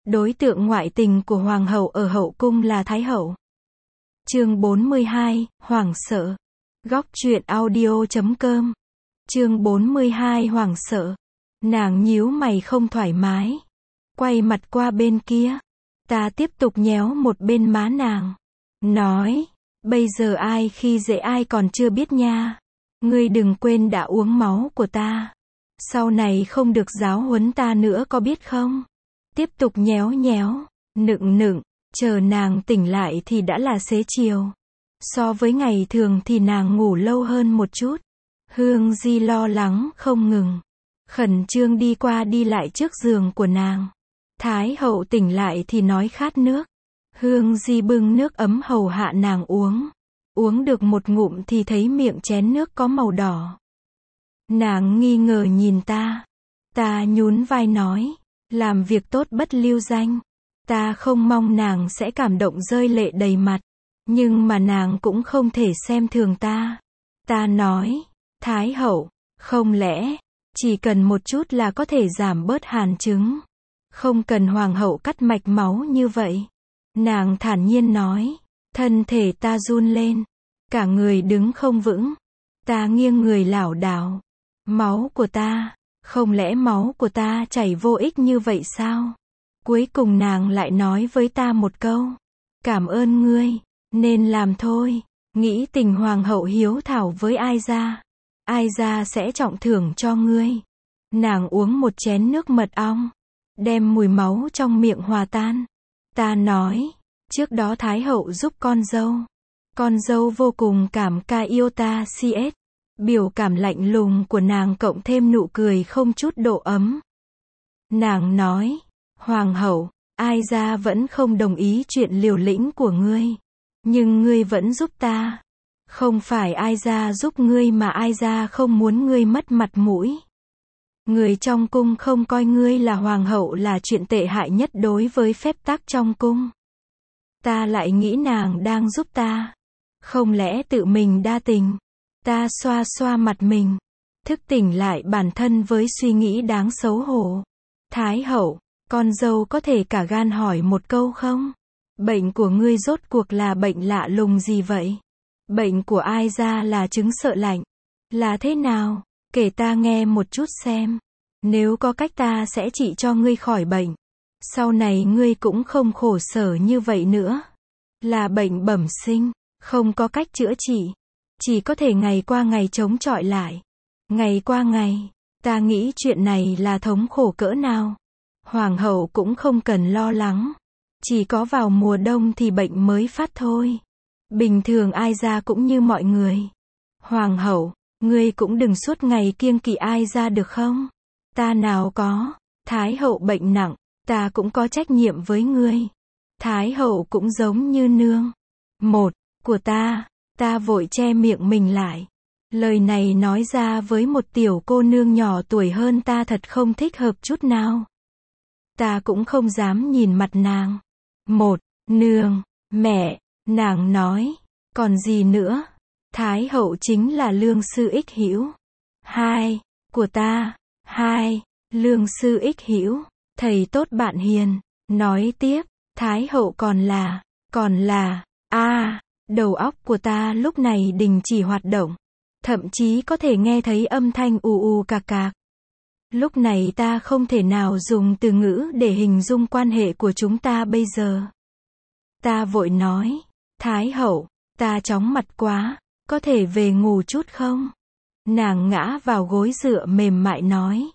Đối tượng ngoại tình của hoàng hậu ở hậu cung là thái hậu. Chương 42, hoảng sợ. Góc truyện audio.com. Chương 42 hoảng sợ. Nàng nhíu mày không thoải mái. Quay mặt qua bên kia. Ta tiếp tục nhéo một bên má nàng. Nói, bây giờ ai khi dễ ai còn chưa biết nha. Ngươi đừng quên đã uống máu của ta. Sau này không được giáo huấn ta nữa có biết không? Tiếp tục nhéo nhéo, nựng, chờ nàng tỉnh lại thì đã là xế chiều. So với ngày thường thì nàng ngủ lâu hơn một chút. Hương Di lo lắng không ngừng. Khẩn trương đi qua đi lại trước giường của nàng. Thái hậu tỉnh lại thì nói khát nước. Hương Di bưng nước ấm hầu hạ nàng uống. Uống được một ngụm thì thấy miệng chén nước có màu đỏ. Nàng nghi ngờ nhìn ta. Ta nhún vai nói. Làm việc tốt bất lưu danh. Ta không mong nàng sẽ cảm động rơi lệ đầy mặt. Nhưng mà nàng cũng không thể xem thường ta. Ta nói. Thái hậu, không lẽ, chỉ cần một chút là có thể giảm bớt hàn chứng. Không cần hoàng hậu cắt mạch máu như vậy. Nàng thản nhiên nói. Thân thể ta run lên. Cả người đứng không vững. Ta nghiêng người lảo đảo. Máu của ta. Không lẽ máu của ta chảy vô ích như vậy sao? Cuối cùng nàng lại nói với ta một câu. Cảm ơn ngươi. Nên làm thôi. Nghĩ tình hoàng hậu hiếu thảo với ai ra. Ai ra sẽ trọng thưởng cho ngươi. Nàng uống một chén nước mật ong. Đem mùi máu trong miệng hòa tan. Ta nói. Trước đó Thái hậu giúp con dâu. Con dâu vô cùng cảm ca yêu ta CS. Biểu cảm lạnh lùng của nàng cộng thêm nụ cười không chút độ ấm. Nàng nói. Hoàng hậu, ai ra vẫn không đồng ý chuyện liều lĩnh của ngươi. Nhưng ngươi vẫn giúp ta. Không phải ai ra giúp ngươi mà ai ra không muốn ngươi mất mặt mũi. Người trong cung không coi ngươi là hoàng hậu là chuyện tệ hại nhất đối với phép tắc trong cung. Ta lại nghĩ nàng đang giúp ta. Không lẽ tự mình đa tình. Ta xoa xoa mặt mình. Thức tỉnh lại bản thân với suy nghĩ đáng xấu hổ. Thái hậu, con dâu có thể cả gan hỏi một câu không? Bệnh của ngươi rốt cuộc là bệnh lạ lùng gì vậy? Bệnh của ai ra là chứng sợ lạnh? Là thế nào? Kể ta nghe một chút xem. Nếu có cách ta sẽ trị cho ngươi khỏi bệnh. Sau này ngươi cũng không khổ sở như vậy nữa. Là bệnh bẩm sinh, không có cách chữa trị. Chỉ có thể ngày qua ngày chống chọi lại. Ngày qua ngày, ta nghĩ chuyện này là thống khổ cỡ nào. Hoàng hậu cũng không cần lo lắng. Chỉ có vào mùa đông thì bệnh mới phát thôi. Bình thường ai ra cũng như mọi người. Hoàng hậu, ngươi cũng đừng suốt ngày kiêng kỵ ai ra được không? Ta nào có. Thái hậu bệnh nặng, ta cũng có trách nhiệm với ngươi. Thái hậu cũng giống như nương. Một, của ta. Ta vội che miệng mình lại. Lời này nói ra với một tiểu cô nương nhỏ tuổi hơn ta thật không thích hợp chút nào. Ta cũng không dám nhìn mặt nàng. Một, nương, mẹ, nàng nói. Còn gì nữa? Thái hậu chính là lương sư ích hữu. Hai, của ta. Hai, lương sư ích hữu. Thầy tốt bạn hiền. Nói tiếp, Thái hậu còn là, đầu óc của ta lúc này đình chỉ hoạt động. Thậm chí có thể nghe thấy âm thanh ù ù cạc cạc. Lúc này ta không thể nào dùng từ ngữ để hình dung quan hệ của chúng ta bây giờ. Ta vội nói. Thái hậu, ta chóng mặt quá, có thể về ngủ chút không? Nàng ngã vào gối dựa mềm mại nói.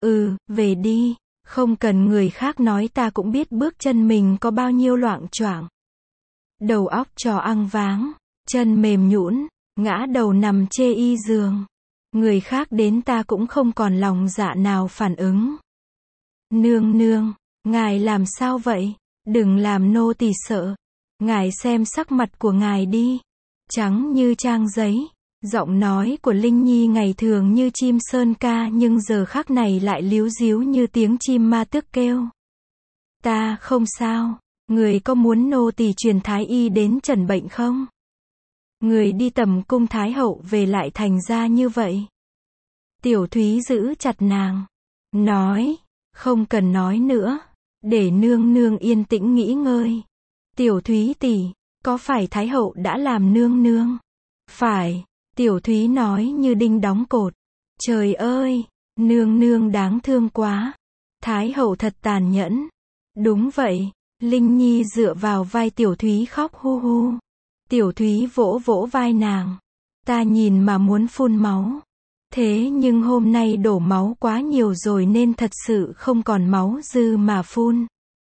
Về đi, không cần người khác nói ta cũng biết bước chân mình có bao nhiêu loạng choạng. Đầu óc trò ăng váng, chân mềm nhũn, ngã đầu nằm chê y giường. Người khác đến ta cũng không còn lòng dạ nào phản ứng. Nương, ngài làm sao vậy? Đừng làm nô tỳ sợ. Ngài xem sắc mặt của ngài đi. Trắng như trang giấy. Giọng nói của Linh Nhi ngày thường như chim sơn ca nhưng giờ khắc này lại líu díu như tiếng chim ma tước kêu. Ta không sao. Người có muốn nô tỳ truyền thái y đến trần bệnh không? Người đi tầm cung thái hậu về lại thành ra như vậy. Tiểu Thúy giữ chặt nàng. Nói. Không cần nói nữa. để nương nương yên tĩnh nghỉ ngơi. Tiểu Thúy tỷ, có phải Thái hậu đã làm nương nương? Phải, Tiểu Thúy nói như đinh đóng cột. Trời ơi, nương nương đáng thương quá. Thái hậu thật tàn nhẫn. Đúng vậy, Linh Nhi dựa vào vai Tiểu Thúy khóc hu hu. Tiểu Thúy vỗ vỗ vai nàng. Ta nhìn mà muốn phun máu. Thế nhưng hôm nay đổ máu quá nhiều rồi nên thật sự không còn máu dư mà phun.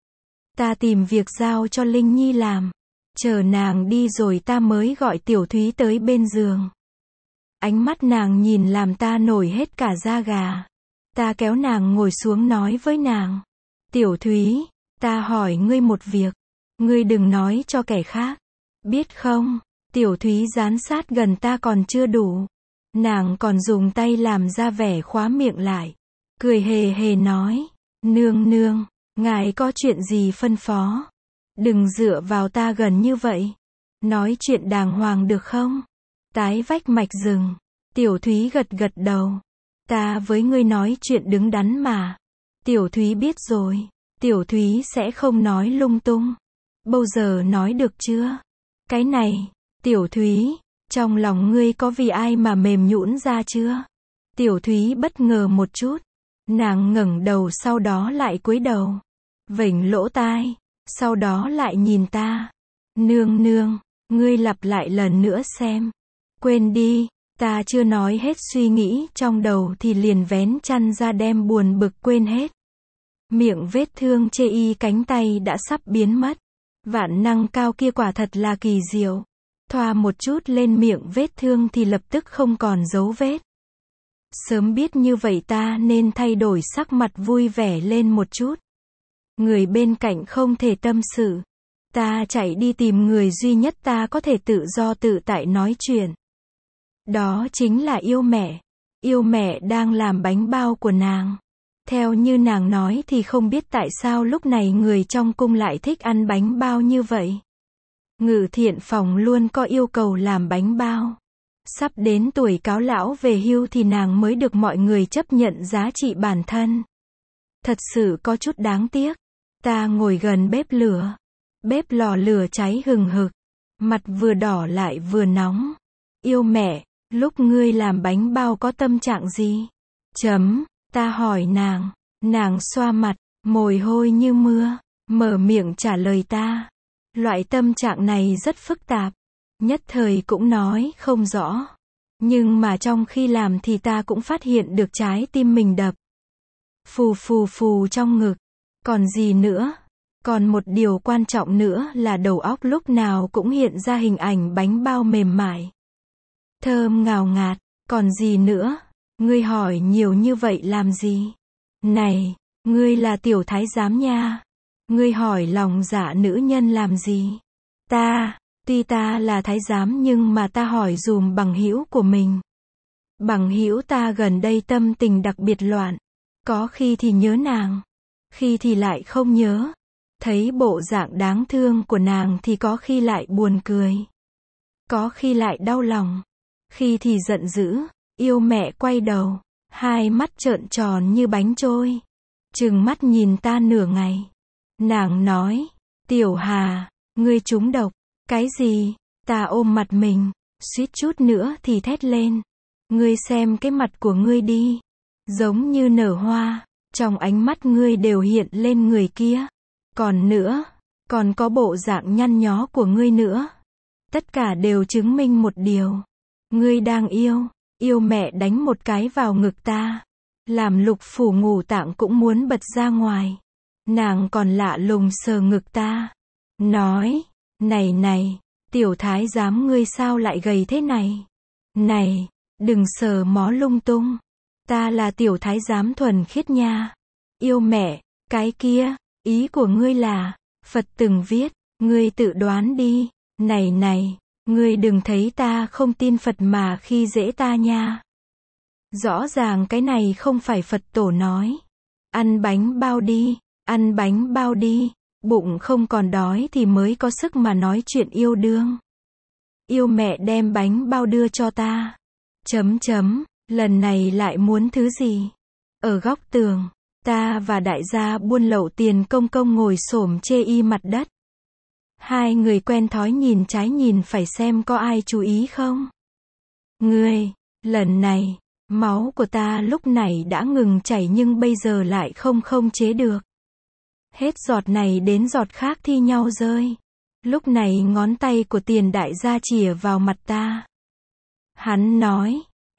Ta tìm việc giao cho Linh Nhi làm. Chờ nàng đi rồi ta mới gọi Tiểu Thúy tới bên giường. Ánh mắt nàng nhìn làm ta nổi hết cả da gà. Ta kéo nàng ngồi xuống nói với nàng. Tiểu Thúy, ta hỏi ngươi một việc. Ngươi đừng nói cho kẻ khác. Biết không? Tiểu Thúy dán sát gần ta còn chưa đủ. Nàng còn dùng tay làm ra vẻ khóa miệng lại. Cười hề hề nói. Nương nương, ngài có chuyện gì phân phó? Đừng dựa vào ta gần như vậy. Nói chuyện đàng hoàng được không? Tái vách mạch rừng. Tiểu Thúy gật gật đầu. Ta với ngươi nói chuyện đứng đắn mà. Tiểu Thúy biết rồi. Tiểu Thúy sẽ không nói lung tung. Bao giờ nói được chưa? Cái này, Tiểu Thúy, trong lòng ngươi có vì ai mà mềm nhũn ra chưa? Tiểu Thúy bất ngờ một chút. Nàng ngẩng đầu sau đó lại cúi đầu. Vểnh lỗ tai. Sau đó lại nhìn ta. Nương nương, ngươi lặp lại lần nữa xem. Quên đi, ta chưa nói hết suy nghĩ trong đầu thì liền vén chăn ra đem buồn bực quên hết. Miệng vết thương chê y cánh tay đã sắp biến mất. Vạn năng cao kia quả thật là kỳ diệu. Thoa một chút lên miệng vết thương thì lập tức không còn dấu vết. Sớm biết như vậy ta nên thay đổi sắc mặt vui vẻ lên một chút. Người bên cạnh không thể tâm sự. Ta chạy đi tìm người duy nhất ta có thể tự do tự tại nói chuyện. Đó chính là yêu mẹ. Yêu mẹ đang làm bánh bao của nàng. Theo như nàng nói thì không biết tại sao lúc này người trong cung lại thích ăn bánh bao như vậy. Ngự thiện phòng luôn có yêu cầu làm bánh bao. Sắp đến tuổi cáo lão về hưu thì nàng mới được mọi người chấp nhận giá trị bản thân. Thật sự có chút đáng tiếc. Ta ngồi gần bếp lửa. Bếp lò lửa cháy hừng hực. Mặt vừa đỏ lại vừa nóng. Yêu mẹ, lúc ngươi làm bánh bao có tâm trạng gì? Ta hỏi nàng. Nàng xoa mặt, mồ hôi như mưa. Mở miệng trả lời ta. Loại tâm trạng này rất phức tạp. Nhất thời cũng nói không rõ. Nhưng mà trong khi làm thì ta cũng phát hiện được trái tim mình đập. Phù phù phù trong ngực. Còn gì nữa? Còn một điều quan trọng nữa là đầu óc lúc nào cũng hiện ra hình ảnh bánh bao mềm mại. Thơm ngào ngạt. Còn gì nữa? Ngươi hỏi nhiều như vậy làm gì? Này, ngươi là tiểu thái giám nha. Ngươi hỏi lòng dạ nữ nhân làm gì? Tuy ta là thái giám nhưng mà ta hỏi dùm bằng hữu của mình. Bằng hữu ta gần đây tâm tình đặc biệt loạn. Có khi thì nhớ nàng. Khi thì lại không nhớ. Thấy bộ dạng đáng thương của nàng thì có khi lại buồn cười. Có khi lại đau lòng. Khi thì giận dữ. Yêu mẹ quay đầu. Hai mắt trợn tròn như bánh trôi. Trừng mắt nhìn ta nửa ngày. Nàng nói. Tiểu Hà, ngươi trúng độc. Cái gì? Ta ôm mặt mình. Suýt chút nữa thì thét lên. Ngươi xem cái mặt của ngươi đi. Giống như nở hoa. Trong ánh mắt ngươi đều hiện lên người kia. Còn nữa, còn có bộ dạng nhăn nhó của ngươi nữa. Tất cả đều chứng minh một điều. Ngươi đang yêu. Yêu mẹ đánh một cái vào ngực ta. Làm lục phủ ngũ tạng cũng muốn bật ra ngoài. Nàng còn lạ lùng sờ ngực ta. Nói, này, tiểu thái giám ngươi sao lại gầy thế này? Này, đừng sờ mó lung tung. Ta là tiểu thái giám thuần khiết nha. Yêu mẹ, cái kia, ý của ngươi là, Phật từng viết, ngươi tự đoán đi. Này, ngươi đừng thấy ta không tin Phật mà khi dễ ta nha. Rõ ràng cái này không phải Phật tổ nói. Ăn bánh bao đi, bụng không còn đói thì mới có sức mà nói chuyện yêu đương. Yêu mẹ đem bánh bao đưa cho ta. Lần này lại muốn thứ gì? Ở góc tường, Ta và đại gia buôn lậu tiền công công ngồi xổm chê y mặt đất. Hai người quen thói nhìn trái nhìn phải xem có ai chú ý không. Ngươi, lần này, máu của ta lúc này đã ngừng chảy nhưng bây giờ lại không chế được. Hết giọt này đến giọt khác thi nhau rơi. Lúc này ngón tay của Tiền đại gia chìa vào mặt ta. Hắn nói,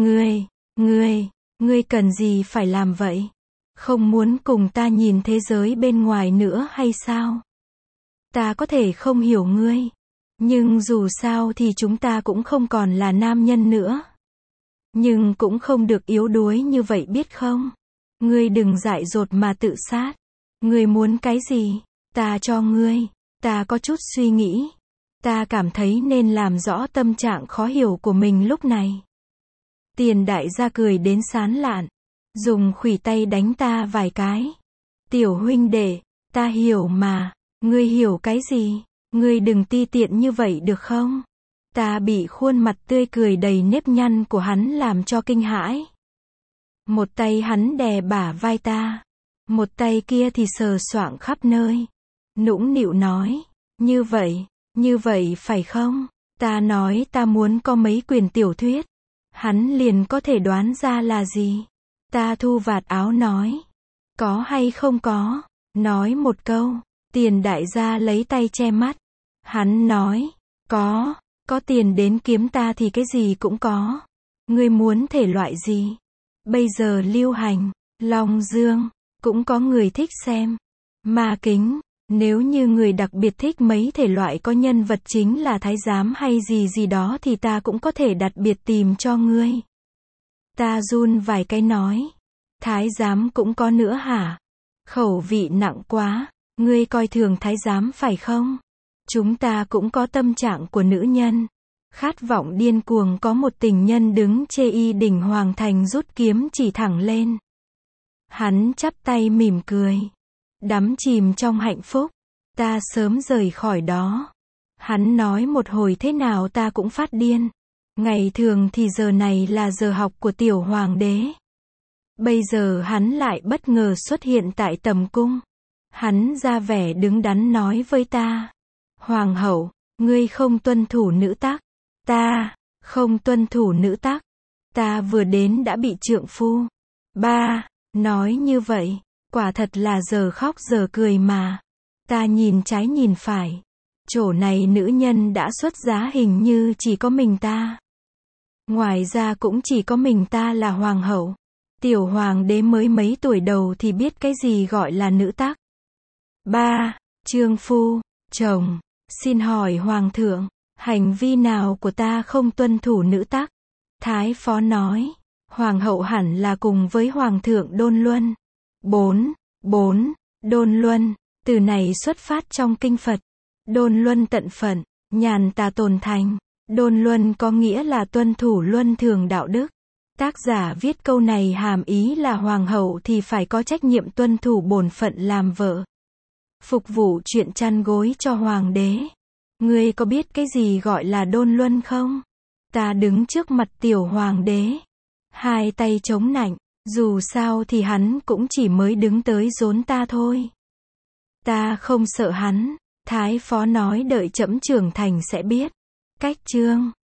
ngươi cần gì phải làm vậy? Không muốn cùng ta nhìn thế giới bên ngoài nữa hay sao? Ta có thể không hiểu ngươi, nhưng dù sao thì chúng ta cũng không còn là nam nhân nữa. Nhưng cũng không được yếu đuối như vậy biết không? Ngươi đừng dại dột mà tự sát. Ngươi muốn cái gì? Ta cho ngươi. Ta có chút suy nghĩ. Ta cảm thấy nên làm rõ tâm trạng khó hiểu của mình lúc này. Tiền đại gia cười đến sán lạn. Dùng khuỷu tay đánh ta vài cái. Tiểu huynh đệ, ta hiểu mà. Ngươi hiểu cái gì? Ngươi đừng ti tiện như vậy được không? Ta bị khuôn mặt tươi cười đầy nếp nhăn của hắn làm cho kinh hãi. Một tay hắn đè bả vai ta. Một tay kia thì sờ soạng khắp nơi. Nũng nịu nói. Như vậy phải không? Ta nói ta muốn có mấy quyển tiểu thuyết. Hắn liền có thể đoán ra là gì. Ta thu vạt áo nói. Có hay không có? Nói một câu. Tiền đại gia lấy tay che mắt. Hắn nói. Có tiền đến kiếm ta thì cái gì cũng có. Ngươi muốn thể loại gì? Bây giờ lưu hành, Long Dương, cũng có người thích xem. Ma kính, nếu như người đặc biệt thích mấy thể loại có nhân vật chính là thái giám hay gì đó thì ta cũng có thể đặc biệt tìm cho ngươi. Ta run vài cái nói. Thái giám cũng có nữa hả? Khẩu vị nặng quá, ngươi coi thường thái giám phải không? Chúng ta cũng có tâm trạng của nữ nhân. Khát vọng điên cuồng có một tình nhân đứng chê y đỉnh hoàng thành rút kiếm chỉ thẳng lên. Hắn chắp tay mỉm cười. Đắm chìm trong hạnh phúc. Ta sớm rời khỏi đó. Hắn nói một hồi thế nào ta cũng phát điên. Ngày thường thì giờ này là giờ học của tiểu hoàng đế. Bây giờ hắn lại bất ngờ xuất hiện tại tầm cung. Hắn ra vẻ đứng đắn nói với ta. Hoàng hậu, ngươi không tuân thủ nữ tắc. Ta, không tuân thủ nữ tắc. Ta vừa đến đã bị trượng phu. Ba, nói như vậy, quả thật là giờ khóc giờ cười mà. Ta nhìn trái nhìn phải. Chỗ này nữ nhân đã xuất giá hình như chỉ có mình ta. Ngoài ra cũng chỉ có mình ta là hoàng hậu. Tiểu hoàng đế mới mấy tuổi đầu thì biết cái gì gọi là nữ tắc. Ba, trượng phu, chồng, xin hỏi hoàng thượng, hành vi nào của ta không tuân thủ nữ tắc? Thái phó nói, hoàng hậu hẳn là cùng với hoàng thượng đôn luân. 4. Đôn luân, từ này xuất phát trong kinh Phật. Đôn luân tận phận, nhàn tà tồn thành. Đôn luân có nghĩa là tuân thủ luân thường đạo đức. Tác giả viết câu này hàm ý là hoàng hậu thì phải có trách nhiệm tuân thủ bổn phận làm vợ. Phục vụ chuyện chăn gối cho hoàng đế. Ngươi có biết cái gì gọi là đôn luân không? Ta đứng trước mặt tiểu hoàng đế. Hai tay chống nạnh. Dù sao thì hắn cũng chỉ mới đứng tới rốn ta thôi. Ta không sợ hắn. Thái phó nói đợi trẫm trưởng thành sẽ biết. Cách chương